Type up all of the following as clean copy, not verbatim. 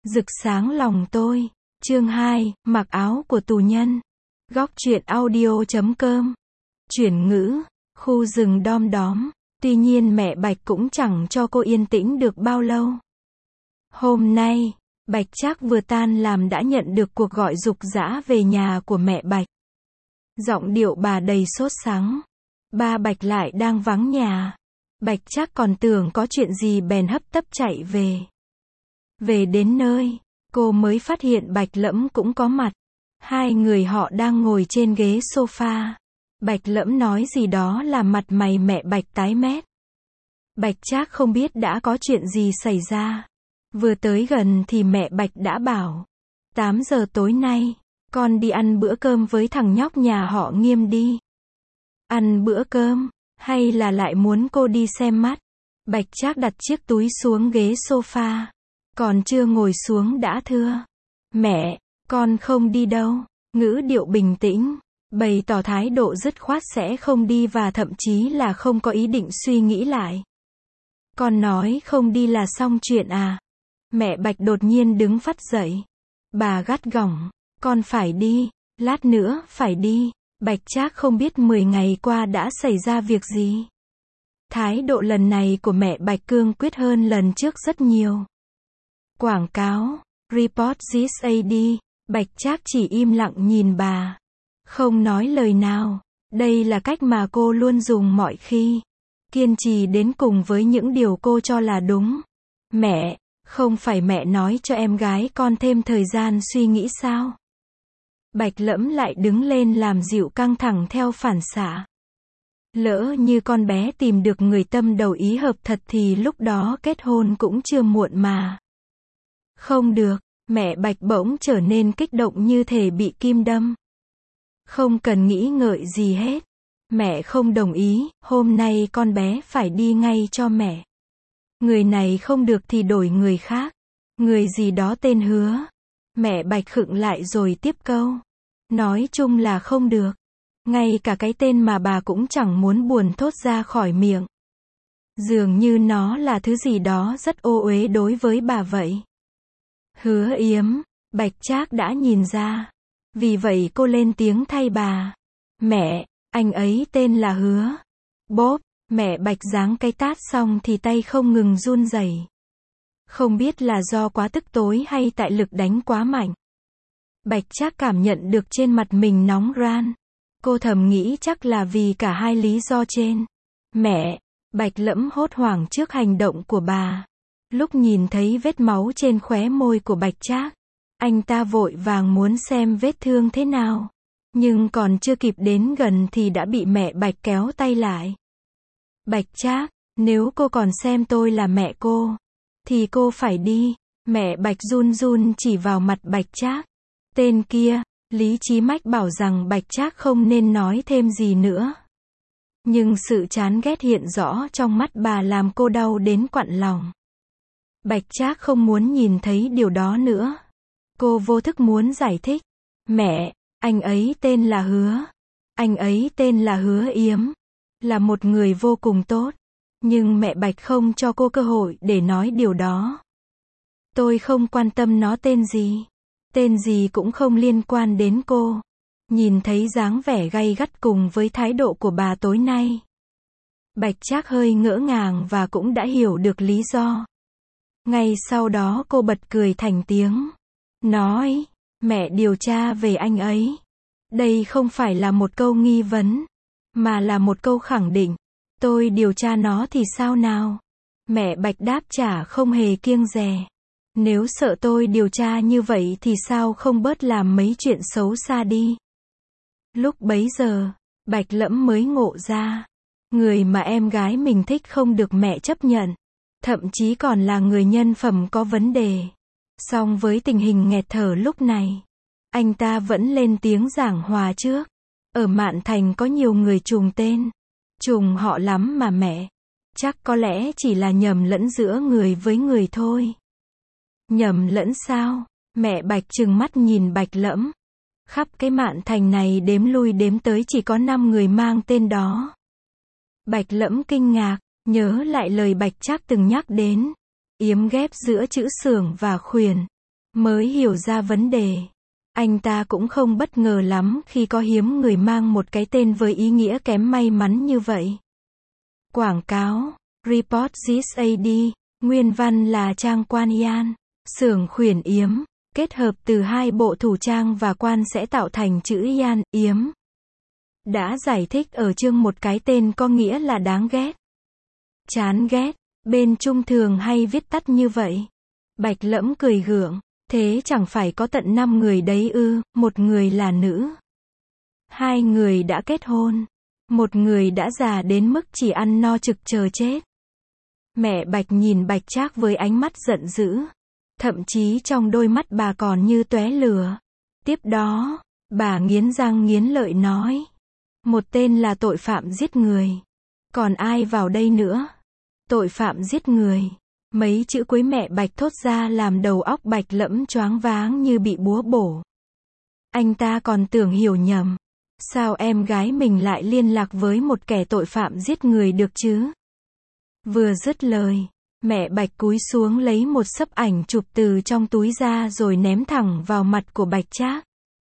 Rực sáng lòng tôi. Chương 2, mặc áo của tù nhân. Góc truyện audio.com. Chuyển ngữ, khu rừng đom đóm. Tuy nhiên mẹ Bạch cũng chẳng cho cô yên tĩnh được bao lâu. Hôm nay, Bạch Trác vừa tan làm đã nhận được cuộc gọi giục giã về nhà của mẹ Bạch. Giọng điệu bà đầy sốt sắng. Ba Bạch lại đang vắng nhà. Bạch Trác còn tưởng có chuyện gì bèn hấp tấp chạy về. Về đến nơi, cô mới phát hiện Bạch Lẫm cũng có mặt. Hai người họ đang ngồi trên ghế sofa. Bạch Lẫm nói gì đó làm mặt mày mẹ Bạch tái mét. Bạch Trác không biết đã có chuyện gì xảy ra. Vừa tới gần thì mẹ Bạch đã bảo. 8 giờ tối nay, con đi ăn bữa cơm với thằng nhóc nhà họ Nghiêm đi. Ăn bữa cơm, hay là lại muốn cô đi xem mắt? Bạch Trác đặt chiếc túi xuống ghế sofa. Còn chưa ngồi xuống đã thưa. Mẹ, con không đi đâu. Ngữ điệu bình tĩnh, bày tỏ thái độ dứt khoát sẽ không đi và thậm chí là không có ý định suy nghĩ lại. Con nói không đi là xong chuyện à? Mẹ Bạch đột nhiên đứng phắt dậy. Bà gắt gỏng, con phải đi, lát nữa phải đi. Bạch Trác không biết 10 ngày qua đã xảy ra việc gì. Thái độ lần này của mẹ Bạch cương quyết hơn lần trước rất nhiều. Quảng cáo, report this AD, Bạch Trác chỉ im lặng nhìn bà. Không nói lời nào. Đây là cách mà cô luôn dùng mọi khi. Kiên trì đến cùng với những điều cô cho là đúng. Mẹ, không phải mẹ nói cho em gái con thêm thời gian suy nghĩ sao? Bạch Lẫm lại đứng lên làm dịu căng thẳng theo phản xạ. Lỡ như con bé tìm được người tâm đầu ý hợp thật thì lúc đó kết hôn cũng chưa muộn mà. Không được, mẹ Bạch bỗng trở nên kích động như thể bị kim đâm. Không cần nghĩ ngợi gì hết. Mẹ không đồng ý, hôm nay con bé phải đi ngay cho mẹ. Người này không được thì đổi người khác. Người gì đó tên Hứa. Mẹ Bạch khựng lại rồi tiếp câu. Nói chung là không được. Ngay cả cái tên mà bà cũng chẳng muốn buồn thốt ra khỏi miệng. Dường như nó là thứ gì đó rất ô uế đối với bà vậy. Hứa Yếm, Bạch Trác đã nhìn ra. Vì vậy cô lên tiếng thay bà. Mẹ, anh ấy tên là Hứa. Bốp, mẹ Bạch giáng cái tát xong thì tay không ngừng run rẩy. Không biết là do quá tức tối hay tại lực đánh quá mạnh. Bạch Trác cảm nhận được trên mặt mình nóng ran. Cô thầm nghĩ chắc là vì cả hai lý do trên. Mẹ, Bạch Lẫm hốt hoảng trước hành động của bà. Lúc nhìn thấy vết máu trên khóe môi của Bạch Trác, anh ta vội vàng muốn xem vết thương thế nào. Nhưng còn chưa kịp đến gần thì đã bị mẹ Bạch kéo tay lại. Bạch Trác, nếu cô còn xem tôi là mẹ cô, thì cô phải đi. Mẹ Bạch run run chỉ vào mặt Bạch Trác. Tên kia, lý trí mách bảo rằng Bạch Trác không nên nói thêm gì nữa. Nhưng sự chán ghét hiện rõ trong mắt bà làm cô đau đến quặn lòng. Bạch Trác không muốn nhìn thấy điều đó nữa. Cô vô thức muốn giải thích. Mẹ, anh ấy tên là Hứa. Anh ấy tên là Hứa Yếm. Là một người vô cùng tốt. Nhưng mẹ Bạch không cho cô cơ hội để nói điều đó. Tôi không quan tâm nó tên gì. Tên gì cũng không liên quan đến cô. Nhìn thấy dáng vẻ gay gắt cùng với thái độ của bà tối nay. Bạch Trác hơi ngỡ ngàng và cũng đã hiểu được lý do. Ngay sau đó cô bật cười thành tiếng. Nói, mẹ điều tra về anh ấy. Đây không phải là một câu nghi vấn, mà là một câu khẳng định. Tôi điều tra nó thì sao nào? Mẹ Bạch đáp trả không hề kiêng dè. Nếu sợ tôi điều tra như vậy thì sao không bớt làm mấy chuyện xấu xa đi. Lúc bấy giờ, Bạch Lẫm mới ngộ ra. Người mà em gái mình thích không được mẹ chấp nhận. Thậm chí còn là người nhân phẩm có vấn đề. Song với tình hình nghẹt thở lúc này, anh ta vẫn lên tiếng giảng hòa trước. Ở Mạn Thành có nhiều người trùng tên. Trùng họ lắm mà mẹ. Chắc có lẽ chỉ là nhầm lẫn giữa người với người thôi. Nhầm lẫn sao? Mẹ Bạch trừng mắt nhìn Bạch Lẫm. Khắp cái Mạn Thành này đếm lui đếm tới chỉ có 5 người mang tên đó. Bạch Lẫm kinh ngạc, nhớ lại lời Bạch Trác từng nhắc đến. Yếm ghép giữa chữ xưởng và khuyển. mới hiểu ra vấn đề. Anh ta cũng không bất ngờ lắm khi có hiếm người mang một cái tên với ý nghĩa kém may mắn như vậy. Quảng cáo, Report This AD, nguyên văn là Trang Quan Yan, xưởng khuyển yếm, kết hợp từ hai bộ thủ trang và quan sẽ tạo thành chữ Yan, yếm. Đã giải thích ở chương một cái tên có nghĩa là đáng ghét. Chán ghét, bên Trung thường hay viết tắt như vậy. Bạch Lẫm cười gượng, thế chẳng phải có tận 5 người đấy ư, một người là nữ. 2 người đã kết hôn. Một người đã già đến mức chỉ ăn no trực chờ chết. Mẹ Bạch nhìn Bạch Trác với ánh mắt giận dữ. Thậm chí trong đôi mắt bà còn như tóe lửa. Tiếp đó, bà nghiến răng nghiến lợi nói. Một tên là tội phạm giết người. Còn ai vào đây nữa? Tội phạm giết người. Mấy chữ cuối mẹ Bạch thốt ra làm đầu óc Bạch Lẫm choáng váng như bị búa bổ. Anh ta còn tưởng hiểu nhầm. Sao em gái mình lại liên lạc với một kẻ tội phạm giết người được chứ? Vừa dứt lời, mẹ Bạch cúi xuống lấy một xấp ảnh chụp từ trong túi ra rồi ném thẳng vào mặt của Bạch Trác.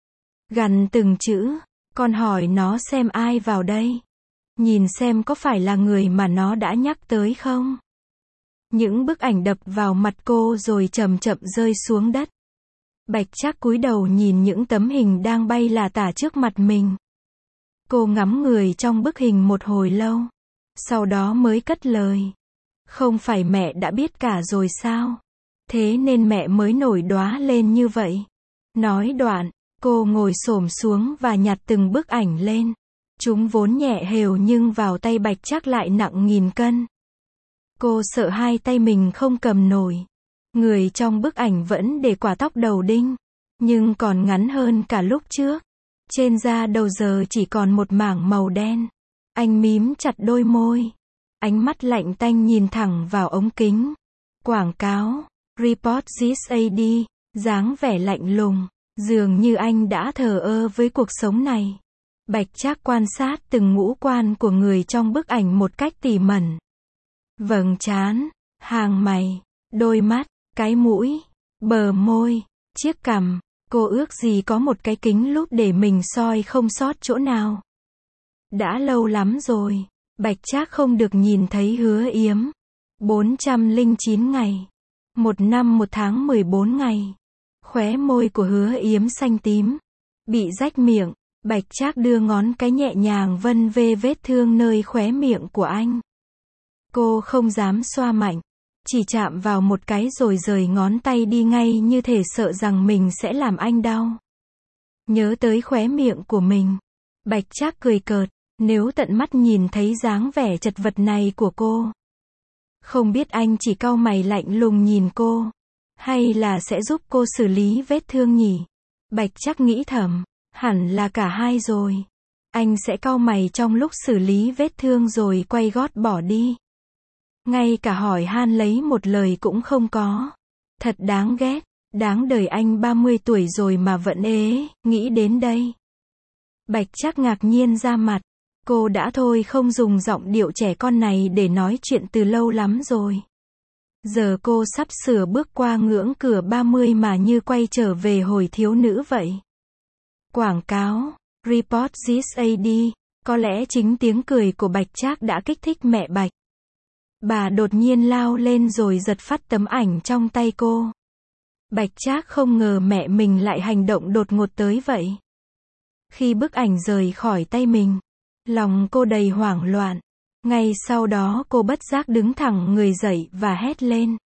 Gằn từng chữ, con hỏi nó xem ai vào đây. Nhìn xem có phải là người mà nó đã nhắc tới không? Những bức ảnh đập vào mặt cô rồi chậm chậm rơi xuống đất. Bạch Trác cúi đầu nhìn những tấm hình đang bay lả tả trước mặt mình. Cô ngắm người trong bức hình một hồi lâu. Sau đó mới cất lời. Không phải mẹ đã biết cả rồi sao? Thế nên mẹ mới nổi đoá lên như vậy. Nói đoạn, cô ngồi xổm xuống và nhặt từng bức ảnh lên. Chúng vốn nhẹ hều nhưng vào tay Bạch Trác lại nặng nghìn cân. Cô sợ hai tay mình không cầm nổi. Người trong bức ảnh vẫn để quả tóc đầu đinh, nhưng còn ngắn hơn cả lúc trước. Trên da đầu giờ chỉ còn một mảng màu đen. Anh mím chặt đôi môi. Ánh mắt lạnh tanh nhìn thẳng vào ống kính. Quảng cáo, Report This AD, dáng vẻ lạnh lùng. Dường như anh đã thờ ơ với cuộc sống này. Bạch Trác quan sát từng ngũ quan của người trong bức ảnh một cách tỉ mẩn. Vầng trán, hàng mày, đôi mắt, cái mũi, bờ môi, chiếc cằm. Cô ước gì có một cái kính lúp để mình soi không sót chỗ nào. Đã lâu lắm rồi, Bạch Trác không được nhìn thấy Hứa Yếm. 409 ngày. 1 năm 1 tháng 14 ngày. Khóe môi của Hứa Yếm xanh tím. Bị rách miệng, Bạch Trác đưa ngón cái nhẹ nhàng vân vê vết thương nơi khóe miệng của anh. Cô không dám xoa mạnh. Chỉ chạm vào một cái rồi rời ngón tay đi ngay như thể sợ rằng mình sẽ làm anh đau. Nhớ tới khóe miệng của mình. Bạch Trác cười cợt, nếu tận mắt nhìn thấy dáng vẻ chật vật này của cô. Không biết anh chỉ cau mày lạnh lùng nhìn cô, hay là sẽ giúp cô xử lý vết thương nhỉ? Bạch Trác nghĩ thầm, hẳn là cả hai rồi. Anh sẽ cau mày trong lúc xử lý vết thương rồi quay gót bỏ đi. Ngay cả hỏi han lấy một lời cũng không có. Thật đáng ghét, đáng đời anh 30 tuổi rồi mà vẫn ế, nghĩ đến đây. Bạch Trác ngạc nhiên ra mặt. Cô đã thôi không dùng giọng điệu trẻ con này để nói chuyện từ lâu lắm rồi. Giờ cô sắp sửa bước qua ngưỡng cửa 30 mà như quay trở về hồi thiếu nữ vậy. Quảng cáo, Report This AD, có lẽ chính tiếng cười của Bạch Trác đã kích thích mẹ Bạch. Bà đột nhiên lao lên rồi giật phắt tấm ảnh trong tay cô. Bạch Trác không ngờ mẹ mình lại hành động đột ngột tới vậy. Khi bức ảnh rời khỏi tay mình, lòng cô đầy hoảng loạn. Ngay sau đó cô bất giác đứng thẳng người dậy và hét lên.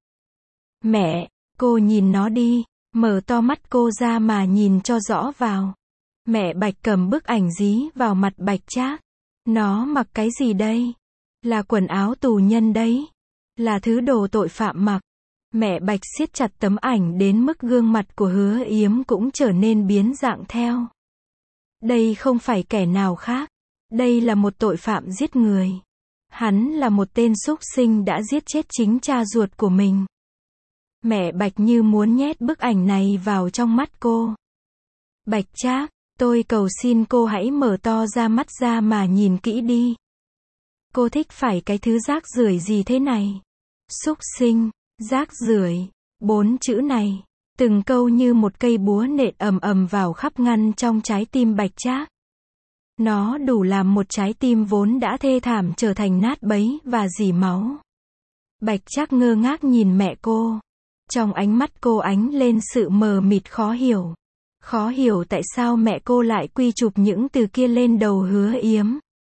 Mẹ, cô nhìn nó đi, mở to mắt cô ra mà nhìn cho rõ vào. Mẹ Bạch cầm bức ảnh dí vào mặt Bạch Trác. Nó mặc cái gì đây? Là quần áo tù nhân đấy. Là thứ đồ tội phạm mặc. Mẹ Bạch siết chặt tấm ảnh đến mức gương mặt của Hứa Yếm cũng trở nên biến dạng theo. Đây không phải kẻ nào khác. Đây là một tội phạm giết người. Hắn là một tên súc sinh đã giết chết chính cha ruột của mình. Mẹ Bạch như muốn nhét bức ảnh này vào trong mắt cô. Bạch Trác, tôi cầu xin cô hãy mở to ra mắt ra mà nhìn kỹ đi. Cô thích phải cái thứ rác rưởi gì thế này? Súc sinh, rác rưởi, 4 chữ này. Từng câu như một cây búa nện ầm ầm vào khắp ngăn trong trái tim Bạch Trác. Nó đủ làm một trái tim vốn đã thê thảm trở thành nát bấy và rỉ máu. Bạch Trác ngơ ngác nhìn mẹ cô. Trong ánh mắt cô ánh lên sự mờ mịt khó hiểu. Khó hiểu tại sao mẹ cô lại quy chụp những từ kia lên đầu Hứa Yếm.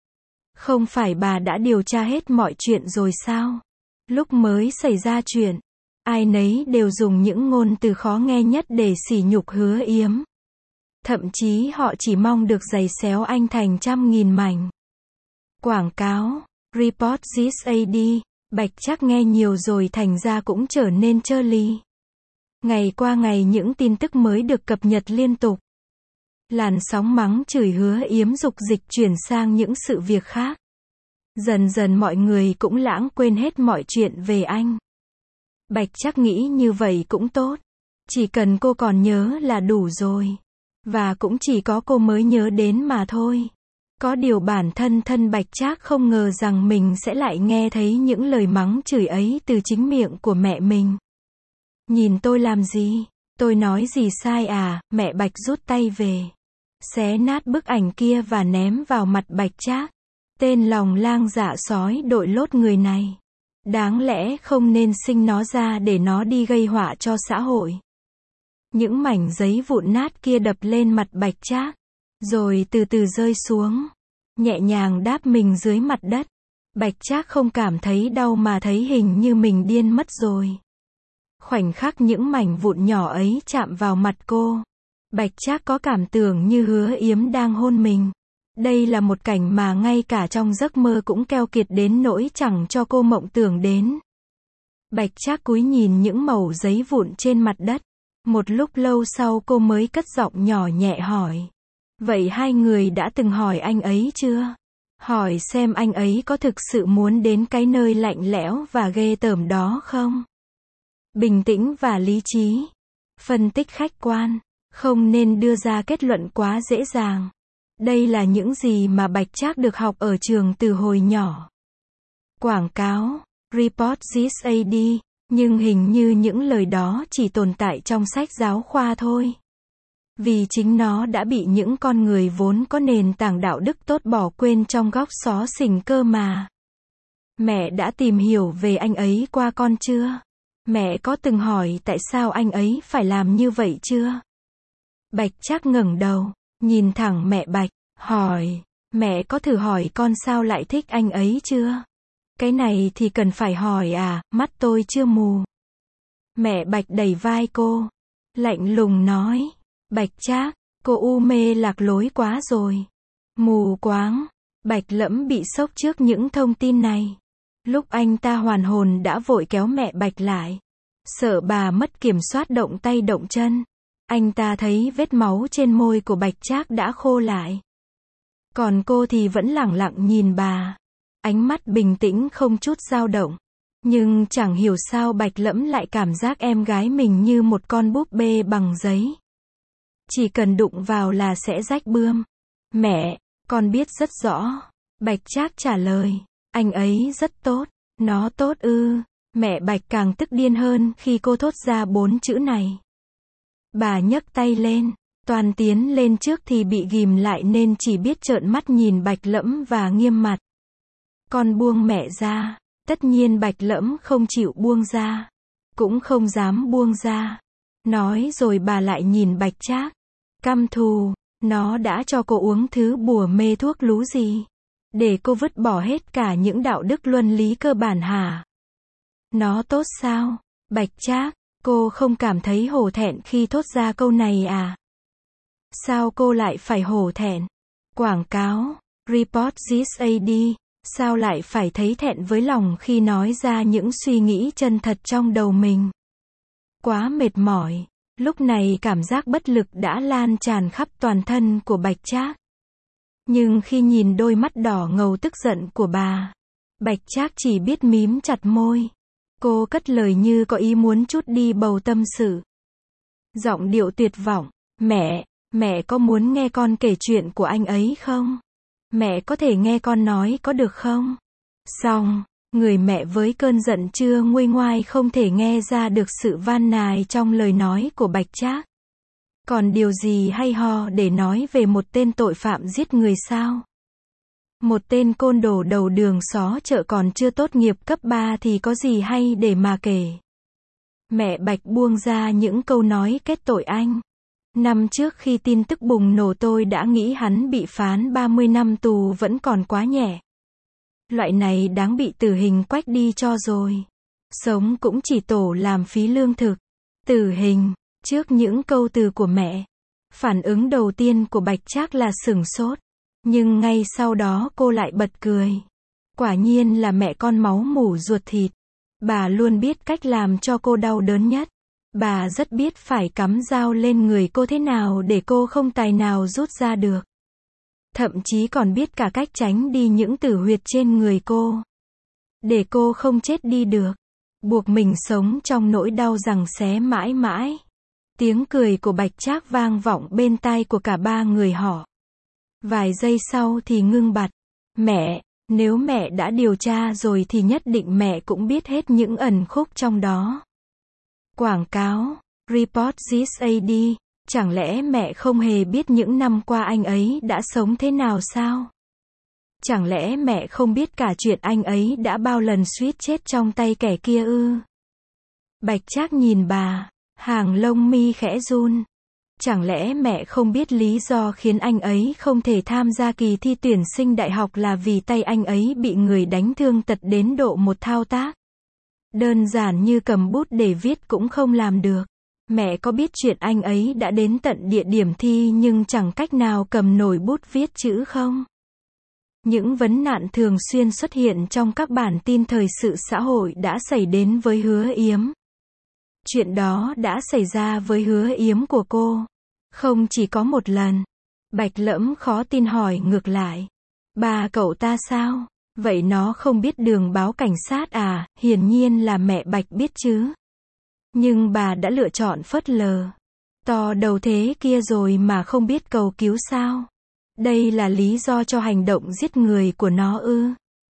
Không phải bà đã điều tra hết mọi chuyện rồi sao? Lúc mới xảy ra chuyện, ai nấy đều dùng những ngôn từ khó nghe nhất để sỉ nhục Hứa Yếm. Thậm chí họ chỉ mong được giày xéo anh thành trăm nghìn mảnh. Quảng cáo, report this AD, Bạch Trác nghe nhiều rồi thành ra cũng trở nên trơ ly. Ngày qua ngày những tin tức mới được cập nhật liên tục. Làn sóng mắng chửi Hứa Yếm dục dịch chuyển sang những sự việc khác. Dần dần mọi người cũng lãng quên hết mọi chuyện về anh. Bạch Trác nghĩ như vậy cũng tốt. Chỉ cần cô còn nhớ là đủ rồi. Và cũng chỉ có cô mới nhớ đến mà thôi. Có điều bản thân Bạch Trác không ngờ rằng mình sẽ lại nghe thấy những lời mắng chửi ấy từ chính miệng của mẹ mình. Nhìn tôi làm gì? Tôi nói gì sai à? Mẹ Bạch rút tay về. Xé nát bức ảnh kia và ném vào mặt Bạch Trác. Tên lòng lang dạ sói đội lốt người này. Đáng lẽ không nên sinh nó ra để nó đi gây họa cho xã hội. Những mảnh giấy vụn nát kia đập lên mặt Bạch Trác. Rồi từ từ rơi xuống. Nhẹ nhàng đáp mình dưới mặt đất. Bạch Trác không cảm thấy đau mà thấy hình như mình điên mất rồi. Khoảnh khắc những mảnh vụn nhỏ ấy chạm vào mặt cô. Bạch Trác có cảm tưởng như Hứa Yếm đang hôn mình. Đây là một cảnh mà ngay cả trong giấc mơ cũng keo kiệt đến nỗi chẳng cho cô mộng tưởng đến. Bạch Trác cúi nhìn những mẩu giấy vụn trên mặt đất. Một lúc lâu sau cô mới cất giọng nhỏ nhẹ hỏi. Vậy hai người đã từng hỏi anh ấy chưa? Hỏi xem anh ấy có thực sự muốn đến cái nơi lạnh lẽo và ghê tởm đó không? Bình tĩnh và lý trí. Phân tích khách quan. Không nên đưa ra kết luận quá dễ dàng. Đây là những gì mà Bạch Trác được học ở trường từ hồi nhỏ. Quảng cáo, report this AD, nhưng hình như những lời đó chỉ tồn tại trong sách giáo khoa thôi. Vì chính nó đã bị những con người vốn có nền tảng đạo đức tốt bỏ quên trong góc xó xỉnh cơ mà. Mẹ đã tìm hiểu về anh ấy qua con chưa? Mẹ có từng hỏi tại sao anh ấy phải làm như vậy chưa? Bạch Trác ngẩng đầu, nhìn thẳng mẹ Bạch, hỏi, mẹ có thử hỏi con sao lại thích anh ấy chưa? Cái này thì cần phải hỏi à, mắt tôi chưa mù. Mẹ Bạch đẩy vai cô, lạnh lùng nói, Bạch Trác, cô u mê lạc lối quá rồi. Mù quáng. Bạch Lẫm bị sốc trước những thông tin này. Lúc anh ta hoàn hồn đã vội kéo mẹ Bạch lại. Sợ bà mất kiểm soát động tay động chân. Anh ta thấy vết máu trên môi của Bạch Trác đã khô lại. Còn cô thì vẫn lẳng lặng nhìn bà. Ánh mắt bình tĩnh không chút dao động. Nhưng chẳng hiểu sao Bạch Lẫm lại cảm giác em gái mình như một con búp bê bằng giấy. Chỉ cần đụng vào là sẽ rách bươm. Mẹ, con biết rất rõ. Bạch Trác trả lời. Anh ấy rất tốt. Nó tốt ư? Mẹ Bạch càng tức điên hơn khi cô thốt ra 4 chữ này. Bà nhấc tay lên. Toàn tiến lên trước thì bị ghìm lại nên chỉ biết trợn mắt nhìn Bạch Lẫm và nghiêm mặt. Con buông mẹ ra. Tất nhiên Bạch Lẫm không chịu buông ra. Cũng không dám buông ra. Nói rồi bà lại nhìn Bạch Trác. Căm thù, nó đã cho cô uống thứ bùa mê thuốc lú gì? Để cô vứt bỏ hết cả những đạo đức luân lý cơ bản hả? Nó tốt sao? Bạch Trác, cô không cảm thấy hổ thẹn khi thốt ra câu này à? Sao cô lại phải hổ thẹn? Quảng cáo, report this AD, sao lại phải thấy thẹn với lòng khi nói ra những suy nghĩ chân thật trong đầu mình? Quá mệt mỏi. Lúc này cảm giác bất lực đã lan tràn khắp toàn thân của Bạch Trác. Nhưng khi nhìn đôi mắt đỏ ngầu tức giận của bà, Bạch Trác chỉ biết mím chặt môi. Cô cất lời như có ý muốn trút đi bầu tâm sự. Giọng điệu tuyệt vọng. Mẹ có muốn nghe con kể chuyện của anh ấy không? Mẹ có thể nghe con nói có được không? Xong, Người mẹ với cơn giận chưa nguôi ngoai không thể nghe ra được sự van nài trong lời nói của Bạch Trác. Còn điều gì hay ho để nói về một tên tội phạm giết người sao? Một tên côn đồ đầu đường xó chợ còn chưa tốt nghiệp cấp 3 thì có gì hay để mà kể. Mẹ Bạch buông ra những câu nói kết tội anh. Năm trước khi tin tức bùng nổ tôi đã nghĩ hắn bị phán 30 năm tù vẫn còn quá nhẹ. Loại này đáng bị tử hình quách đi cho rồi. Sống cũng chỉ tổ làm phí lương thực. Tử hình. Trước những câu từ của mẹ, phản ứng đầu tiên của Bạch Trác là sửng sốt. Nhưng ngay sau đó cô lại bật cười. Quả nhiên là mẹ con máu mủ ruột thịt. Bà luôn biết cách làm cho cô đau đớn nhất. Bà rất biết phải cắm dao lên người cô thế nào để cô không tài nào rút ra được. Thậm chí còn biết cả cách tránh đi những tử huyệt trên người cô. Để cô không chết đi được. Buộc mình sống trong nỗi đau giằng xé mãi mãi. Tiếng cười của Bạch Trác vang vọng bên tai của cả ba người họ. Vài giây sau thì ngưng bặt. Mẹ, nếu mẹ đã điều tra rồi thì nhất định mẹ cũng biết hết những ẩn khúc trong đó. Quảng cáo, Report This AD, chẳng lẽ mẹ không hề biết những năm qua anh ấy đã sống thế nào sao? Chẳng lẽ mẹ không biết cả chuyện anh ấy đã bao lần suýt chết trong tay kẻ kia ư? Bạch Trác nhìn bà, hàng lông mi khẽ run. Chẳng lẽ mẹ không biết lý do khiến anh ấy không thể tham gia kỳ thi tuyển sinh đại học là vì tay anh ấy bị người đánh thương tật đến độ một thao tác đơn giản như cầm bút để viết cũng không làm được. Mẹ có biết chuyện anh ấy đã đến tận địa điểm thi nhưng chẳng cách nào cầm nổi bút viết chữ không? Những vấn nạn thường xuyên xuất hiện trong các bản tin thời sự xã hội đã xảy đến với Hứa Yếm. Chuyện đó đã xảy ra với Hứa Yếm của cô. Không chỉ có một lần. Bạch Lẫm khó tin hỏi ngược lại. Bà cậu ta sao? Vậy nó không biết đường báo cảnh sát à? Hiển nhiên là mẹ Bạch biết chứ. Nhưng bà đã lựa chọn phớt lờ. To đầu thế kia rồi mà không biết cầu cứu sao? Đây là lý do cho hành động giết người của nó ư?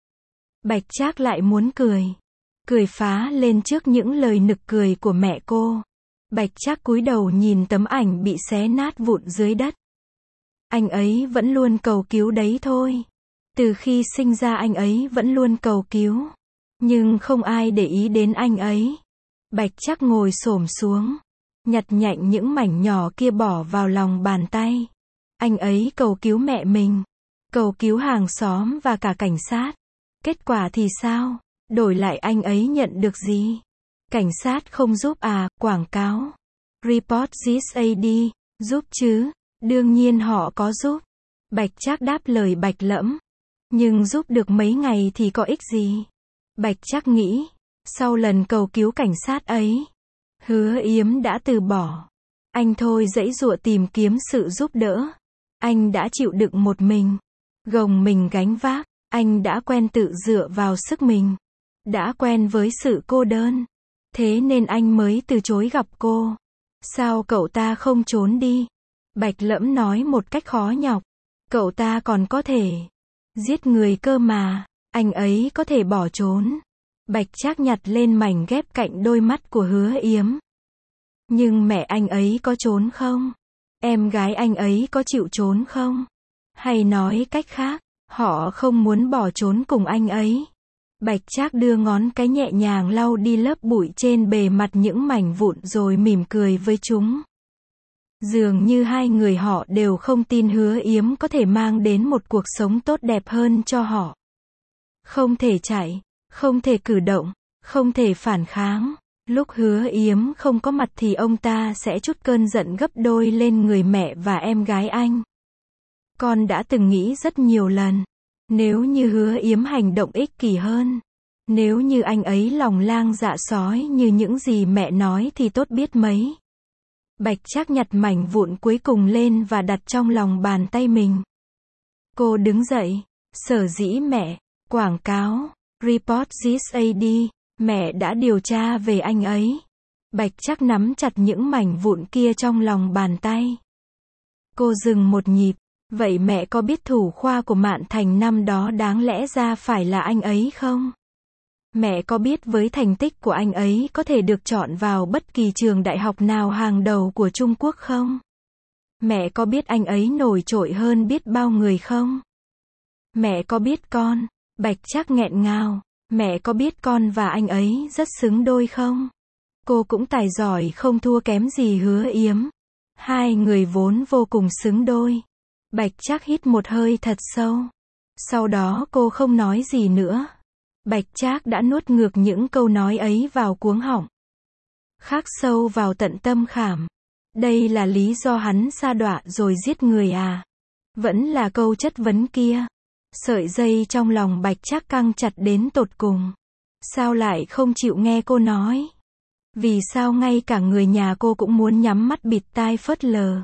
Bạch Trác lại muốn cười. Cười phá lên trước những lời nực cười của mẹ cô. Bạch Trác cúi đầu nhìn tấm ảnh bị xé nát vụn dưới đất. Anh ấy vẫn luôn cầu cứu đấy thôi. Từ khi sinh ra anh ấy vẫn luôn cầu cứu. Nhưng không ai để ý đến anh ấy. Bạch Trác ngồi xổm xuống. Nhặt nhạnh những mảnh nhỏ kia bỏ vào lòng bàn tay. Anh ấy cầu cứu mẹ mình. Cầu cứu hàng xóm và cả cảnh sát. Kết quả thì sao? Đổi lại anh ấy nhận được gì? Cảnh sát không giúp à? Quảng cáo. Report This AD. Giúp chứ? Đương nhiên họ có giúp. Bạch Trác đáp lời Bạch Lẫm. Nhưng giúp được mấy ngày thì có ích gì? Bạch Trác nghĩ. Sau lần cầu cứu cảnh sát ấy, Hứa Yếm đã từ bỏ. Anh thôi giãy giụa tìm kiếm sự giúp đỡ. Anh đã chịu đựng một mình. Gồng mình gánh vác. Anh đã quen tự dựa vào sức mình. Đã quen với sự cô đơn. Thế nên anh mới từ chối gặp cô. Sao cậu ta không trốn đi? Bạch Lẫm nói một cách khó nhọc. Cậu ta còn có thể giết người cơ mà. Anh ấy có thể bỏ trốn. Bạch Trác nhặt lên mảnh ghép cạnh đôi mắt của Hứa Yếm. Nhưng mẹ anh ấy có trốn không? Em gái anh ấy có chịu trốn không? Hay nói cách khác, họ không muốn bỏ trốn cùng anh ấy. Bạch Trác đưa ngón cái nhẹ nhàng lau đi lớp bụi trên bề mặt những mảnh vụn rồi mỉm cười với chúng. Dường như hai người họ đều không tin Hứa Yếm có thể mang đến một cuộc sống tốt đẹp hơn cho họ. Không thể chạy, không thể cử động, không thể phản kháng. Lúc Hứa Yếm không có mặt thì ông ta sẽ trút cơn giận gấp đôi lên người mẹ và em gái anh. Con đã từng nghĩ rất nhiều lần. Nếu như Hứa Yếm hành động ích kỷ hơn. Nếu như anh ấy lòng lang dạ sói như những gì mẹ nói thì tốt biết mấy. Bạch Trác nhặt mảnh vụn cuối cùng lên và đặt trong lòng bàn tay mình. Cô đứng dậy. Sở dĩ mẹ, quảng cáo, Report This AD, mẹ đã điều tra về anh ấy. Bạch Trác nắm chặt những mảnh vụn kia trong lòng bàn tay. Cô dừng một nhịp. Vậy mẹ có biết thủ khoa của Mạn Thành năm đó đáng lẽ ra phải là anh ấy không? Mẹ có biết với thành tích của anh ấy có thể được chọn vào bất kỳ trường đại học nào hàng đầu của Trung Quốc không? Mẹ có biết anh ấy nổi trội hơn biết bao người không? Mẹ có biết con, Bạch Trác nghẹn ngào, mẹ có biết con và anh ấy rất xứng đôi không? Cô cũng tài giỏi không thua kém gì Hứa Yếm. Hai người vốn vô cùng xứng đôi. Bạch Trác hít một hơi thật sâu. Sau đó cô không nói gì nữa. Bạch Trác đã nuốt ngược những câu nói ấy vào cuống họng. Khắc sâu vào tận tâm khảm. Đây là lý do hắn sa đọa rồi giết người à? Vẫn là câu chất vấn kia. Sợi dây trong lòng Bạch Trác căng chặt đến tột cùng. Sao lại không chịu nghe cô nói? Vì sao ngay cả người nhà cô cũng muốn nhắm mắt bịt tai phớt lờ?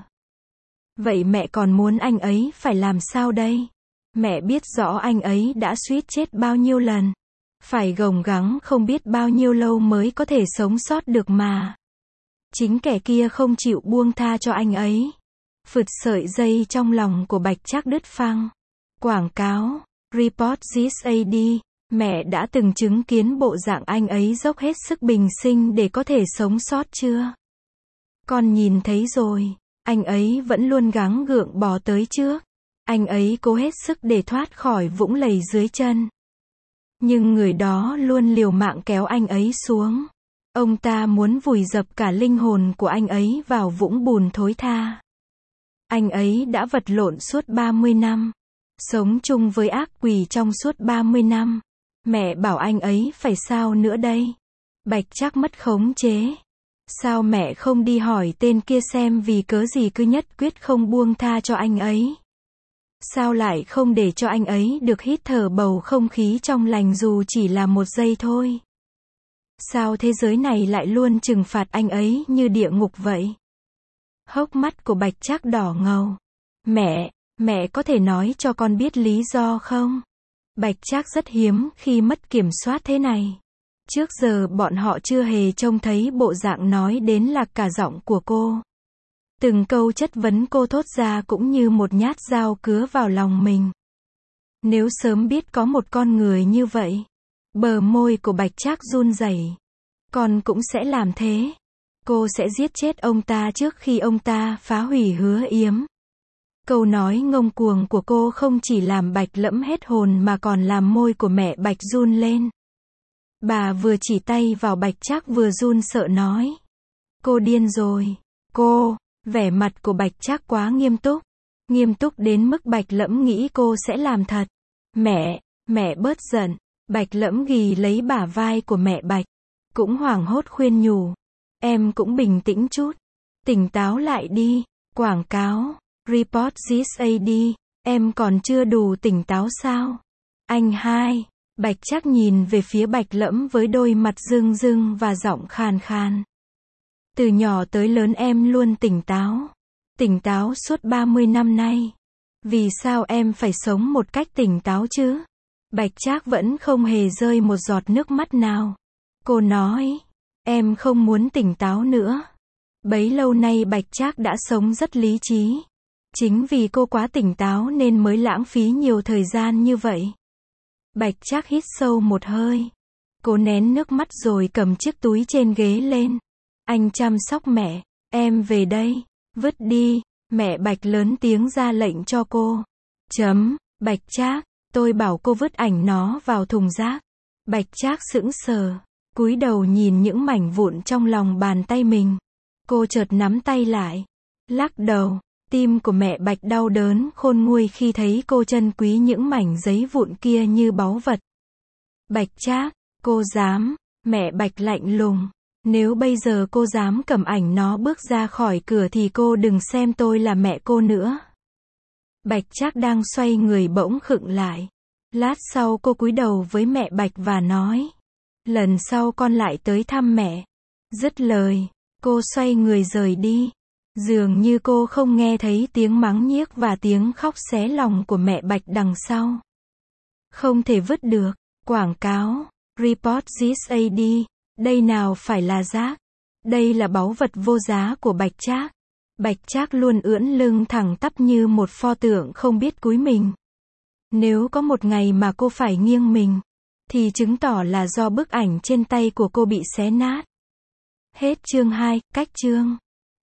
Vậy mẹ còn muốn anh ấy phải làm sao đây? Mẹ biết rõ anh ấy đã suýt chết bao nhiêu lần. Phải gồng gắng không biết bao nhiêu lâu mới có thể sống sót được mà. Chính kẻ kia không chịu buông tha cho anh ấy. Phụt, sợi dây trong lòng của Bạch Trác đứt phăng. Quảng cáo, Report this AD, mẹ đã từng chứng kiến bộ dạng anh ấy dốc hết sức bình sinh để có thể sống sót chưa? Con nhìn thấy rồi, anh ấy vẫn luôn gắng gượng bò tới trước. Anh ấy cố hết sức để thoát khỏi vũng lầy dưới chân. Nhưng người đó luôn liều mạng kéo anh ấy xuống. Ông ta muốn vùi dập cả linh hồn của anh ấy vào vũng bùn thối tha. Anh ấy đã vật lộn suốt 30 năm. Sống chung với ác quỷ trong suốt 30 năm. Mẹ bảo anh ấy phải sao nữa đây? Bạch Trác mất khống chế. Sao mẹ không đi hỏi tên kia xem vì cớ gì cứ nhất quyết không buông tha cho anh ấy? Sao lại không để cho anh ấy được hít thở bầu không khí trong lành dù chỉ là một giây thôi? Sao thế giới này lại luôn trừng phạt anh ấy như địa ngục vậy? Hốc mắt của Bạch Trác đỏ ngầu. Mẹ có thể nói cho con biết lý do không? Bạch Trác rất hiếm khi mất kiểm soát thế này. Trước giờ bọn họ chưa hề trông thấy bộ dạng nói đến lạc cả giọng của cô. Từng câu chất vấn cô thốt ra cũng như một nhát dao cứa vào lòng mình. Nếu sớm biết có một con người như vậy, bờ môi của Bạch Trác run rẩy. Con cũng sẽ làm thế. Cô sẽ giết chết ông ta trước khi ông ta phá hủy Hứa Yếm. Câu nói ngông cuồng của cô không chỉ làm Bạch Lẫm hết hồn mà còn làm môi của mẹ Bạch run lên. Bà vừa chỉ tay vào Bạch Trác vừa run sợ nói. Cô điên rồi. Cô, vẻ mặt của Bạch Trác quá nghiêm túc. Nghiêm túc đến mức Bạch Lẫm nghĩ cô sẽ làm thật. Mẹ bớt giận. Bạch Lẫm ghì lấy bả vai của mẹ Bạch. Cũng hoảng hốt khuyên nhủ. Em cũng bình tĩnh chút. Tỉnh táo lại đi. Quảng cáo. Report this AD. Em còn chưa đủ tỉnh táo sao? Anh hai. Bạch Trác nhìn về phía Bạch Lẫm với đôi mặt rưng rưng và giọng khàn khàn. Từ nhỏ tới lớn em luôn tỉnh táo. Tỉnh táo suốt 30 năm nay. Vì sao em phải sống một cách tỉnh táo chứ? Bạch Trác vẫn không hề rơi một giọt nước mắt nào. Cô nói, em không muốn tỉnh táo nữa. Bấy lâu nay Bạch Trác đã sống rất lý trí. Chính vì cô quá tỉnh táo nên mới lãng phí nhiều thời gian như vậy. Bạch Trác hít sâu một hơi. Cô nén nước mắt rồi cầm chiếc túi trên ghế lên. Anh chăm sóc mẹ, em về đây, vứt đi. Mẹ Bạch lớn tiếng ra lệnh cho cô. Bạch Trác, tôi bảo cô vứt ảnh nó vào thùng rác. Bạch Trác sững sờ, cúi đầu nhìn những mảnh vụn trong lòng bàn tay mình. Cô chợt nắm tay lại, lắc đầu. Tim của mẹ Bạch đau đớn khôn nguôi khi thấy cô trân quý những mảnh giấy vụn kia như báu vật. Bạch Trác, cô dám? Mẹ Bạch lạnh lùng. Nếu bây giờ cô dám cầm ảnh nó bước ra khỏi cửa thì cô đừng xem tôi là mẹ cô nữa. Bạch Trác đang xoay người bỗng khựng lại. Lát sau cô cúi đầu với mẹ Bạch và nói. Lần sau con lại tới thăm mẹ. Dứt lời, cô xoay người rời đi. Dường như cô không nghe thấy tiếng mắng nhiếc và tiếng khóc xé lòng của mẹ Bạch đằng sau. Không thể vứt được. Quảng cáo. Report this AD. Đây nào phải là rác. Đây là báu vật vô giá của Bạch Trác. Bạch Trác luôn ưỡn lưng thẳng tắp như một pho tượng không biết cúi mình. Nếu có một ngày mà cô phải nghiêng mình, thì chứng tỏ là do bức ảnh trên tay của cô bị xé nát. Hết chương 2, cách chương.